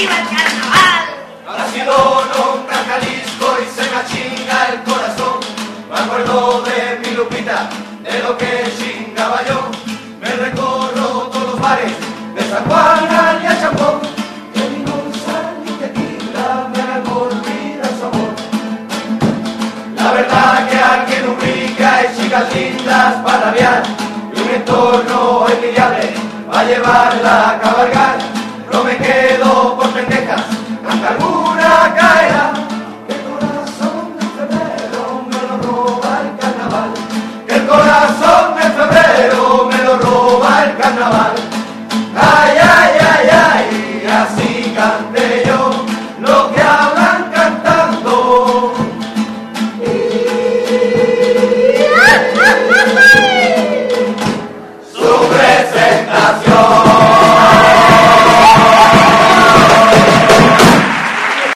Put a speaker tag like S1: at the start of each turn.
S1: ¡Viva el carnaval!
S2: Ahora ha sido nombrar Jalisco y se me achinga el corazón. Me acuerdo de mi Lupita, de lo que chingaba yo. Me recorro todos los bares, de San Juan al Champón. Que ningún sal ni tequila me hagan olvidar su amor. La verdad que aquí en Ubrique hay chicas lindas para rabiar y un entorno envidiable va a llevarla a cabalgar. No me quedo por pendejas, hasta algún